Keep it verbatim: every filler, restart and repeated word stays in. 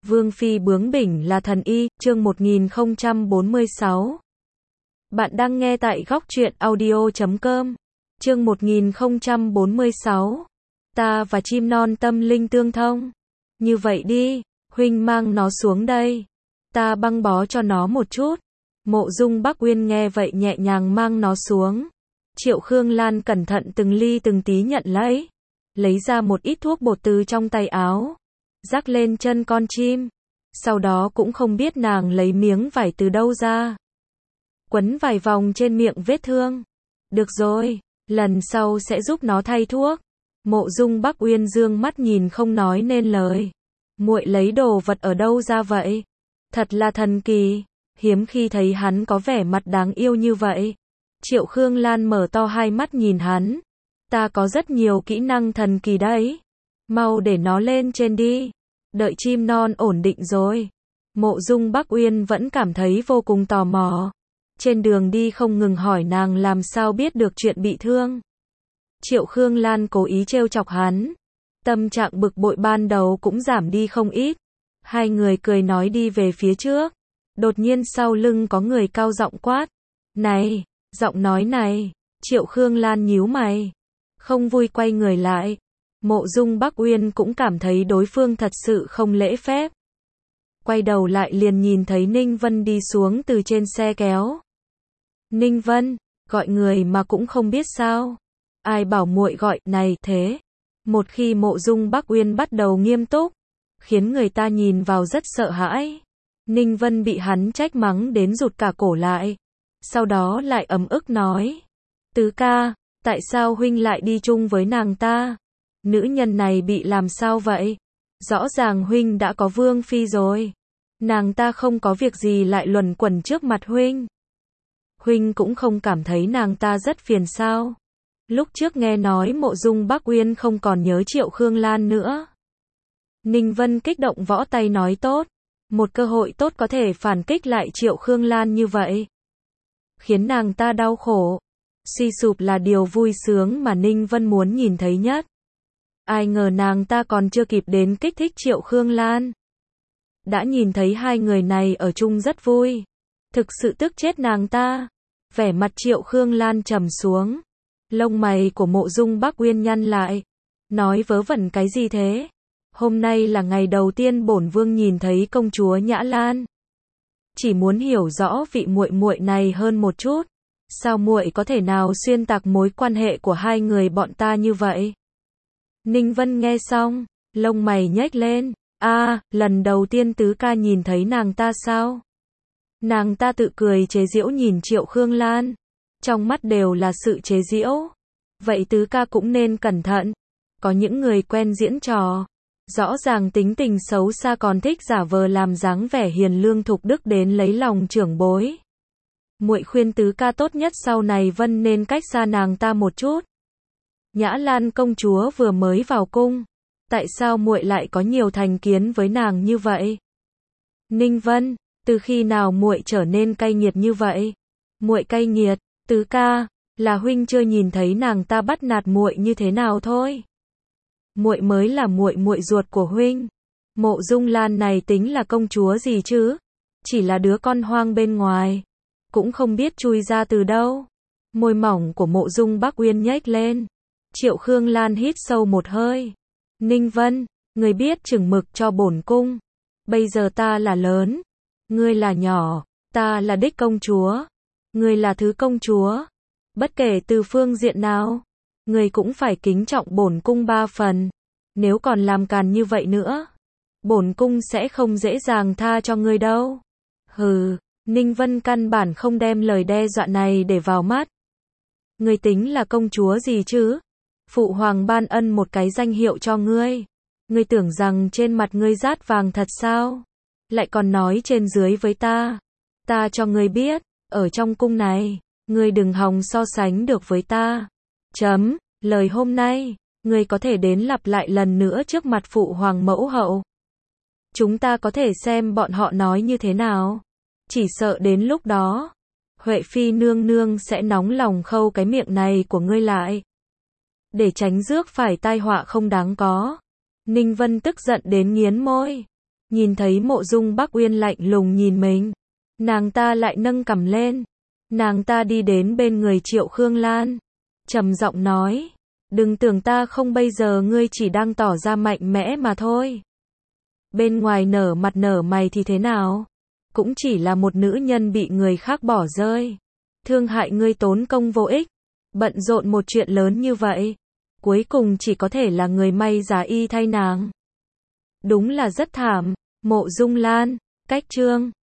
Vương phi bướng bỉnh là thần y, chương một nghìn không trăm bốn mươi sáu. Bạn đang nghe tại góc truyện audio chấm com. Chương một nghìn không trăm bốn mươi sáu. Ta và chim non tâm linh tương thông. Như vậy đi, huynh mang nó xuống đây. Ta băng bó cho nó một chút. Mộ Dung Bắc Uyên nghe vậy nhẹ nhàng mang nó xuống. Triệu Khương Lan cẩn thận từng ly từng tí nhận lấy. Lấy ra một ít thuốc bột từ trong tay áo. Rắc lên chân con chim. Sau đó cũng không biết nàng lấy miếng vải từ đâu ra. Quấn vài vòng trên miệng vết thương. Được rồi, lần sau sẽ giúp nó thay thuốc. Mộ Dung Bắc Uyên dương mắt nhìn không nói nên lời. Muội lấy đồ vật ở đâu ra vậy? Thật là thần kỳ, hiếm khi thấy hắn có vẻ mặt đáng yêu như vậy. Triệu Khương Lan mở to hai mắt nhìn hắn. Ta có rất nhiều kỹ năng thần kỳ đấy. Mau để nó lên trên đi. Đợi chim non ổn định rồi. Mộ Dung Bắc Uyên vẫn cảm thấy vô cùng tò mò. Trên đường đi không ngừng hỏi nàng làm sao biết được chuyện bị thương. Triệu Khương Lan cố ý trêu chọc hắn. Tâm trạng bực bội ban đầu cũng giảm đi không ít. Hai người cười nói đi về phía trước. Đột nhiên sau lưng có người cao giọng quát. Này, giọng nói này. Triệu Khương Lan nhíu mày. Không vui quay người lại. Mộ Dung Bắc Uyên cũng cảm thấy đối phương thật sự không lễ phép. Quay đầu lại liền nhìn thấy Ninh Vân đi xuống từ trên xe kéo. Ninh Vân, gọi người mà cũng không biết sao. Ai bảo muội gọi này thế. Một khi Mộ Dung Bắc Uyên bắt đầu nghiêm túc, khiến người ta nhìn vào rất sợ hãi. Ninh Vân bị hắn trách mắng đến rụt cả cổ lại. Sau đó lại ấm ức nói. Tứ ca, tại sao huynh lại đi chung với nàng ta? Nữ nhân này bị làm sao vậy? Rõ ràng huynh đã có vương phi rồi. Nàng ta không có việc gì lại luẩn quẩn trước mặt huynh. Huynh cũng không cảm thấy nàng ta rất phiền sao? Lúc trước nghe nói Mộ Dung Bắc Uyên không còn nhớ Triệu Khương Lan nữa. Ninh Vân kích động võ tay nói tốt. Một cơ hội tốt có thể phản kích lại Triệu Khương Lan như vậy. Khiến nàng ta đau khổ. Suy sụp là điều vui sướng mà Ninh Vân muốn nhìn thấy nhất. Ai ngờ nàng ta còn chưa kịp đến kích thích Triệu Khương Lan. Đã nhìn thấy hai người này ở chung rất vui. Thực sự tức chết nàng ta. Vẻ mặt Triệu Khương Lan trầm xuống. Lông mày của Mộ Dung Bắc Uyên nhăn lại. Nói vớ vẩn cái gì thế? Hôm nay là ngày đầu tiên bổn vương nhìn thấy công chúa Nhã Lan. Chỉ muốn hiểu rõ vị muội muội này hơn một chút. Sao muội có thể nào xuyên tạc mối quan hệ của hai người bọn ta như vậy? Ninh Vân nghe xong, lông mày nhếch lên. A, à, lần đầu tiên tứ ca nhìn thấy nàng ta sao? Nàng ta tự cười chế giễu nhìn Triệu Khương Lan. Trong mắt đều là sự chế giễu. Vậy tứ ca cũng nên cẩn thận. Có những người quen diễn trò. Rõ ràng tính tình xấu xa còn thích giả vờ làm dáng vẻ hiền lương thục đức đến lấy lòng trưởng bối. Muội khuyên tứ ca tốt nhất sau này Vân nên cách xa nàng ta một chút. Nhã Lan công chúa vừa mới vào cung. Tại sao muội lại có nhiều thành kiến với nàng như vậy? Ninh Vân, từ khi nào muội trở nên cay nghiệt như vậy? Muội cay nghiệt, tứ ca, là huynh chưa nhìn thấy nàng ta bắt nạt muội như thế nào thôi. Muội mới là muội muội ruột của huynh. Mộ Dung Lan này tính là công chúa gì chứ? Chỉ là đứa con hoang bên ngoài, cũng không biết chui ra từ đâu. Môi mỏng của Mộ Dung Bắc Uyên nhếch lên. Triệu Khương Lan hít sâu một hơi. Ninh Vân, người biết chừng mực cho bổn cung. Bây giờ ta là lớn, ngươi là nhỏ, ta là đích công chúa, ngươi là thứ công chúa. Bất kể từ phương diện nào, ngươi cũng phải kính trọng bổn cung ba phần. Nếu còn làm càn như vậy nữa, bổn cung sẽ không dễ dàng tha cho ngươi đâu. Hừ, Ninh Vân căn bản không đem lời đe dọa này để vào mắt. Ngươi tính là công chúa gì chứ? Phụ hoàng ban ân một cái danh hiệu cho ngươi. Ngươi tưởng rằng trên mặt ngươi rát vàng thật sao? Lại còn nói trên dưới với ta. Ta cho ngươi biết, ở trong cung này, ngươi đừng hòng so sánh được với ta. Chấm, lời hôm nay, ngươi có thể đến lặp lại lần nữa trước mặt phụ hoàng mẫu hậu. Chúng ta có thể xem bọn họ nói như thế nào. Chỉ sợ đến lúc đó, Huệ Phi nương nương sẽ nóng lòng khâu cái miệng này của ngươi lại. Để tránh rước phải tai họa không đáng có. Ninh Vân tức giận đến nghiến môi. Nhìn thấy Mộ Dung Bắc Uyên lạnh lùng nhìn mình, nàng ta lại nâng cằm lên. Nàng ta đi đến bên người Triệu Khương Lan, trầm giọng nói, đừng tưởng ta không, bây giờ ngươi chỉ đang tỏ ra mạnh mẽ mà thôi. Bên ngoài nở mặt nở mày thì thế nào? Cũng chỉ là một nữ nhân bị người khác bỏ rơi. Thương hại ngươi tốn công vô ích. Bận rộn một chuyện lớn như vậy. Cuối cùng chỉ có thể là người may giá y thay nàng. Đúng là rất thảm. Mộ Dung Lan, cách chương.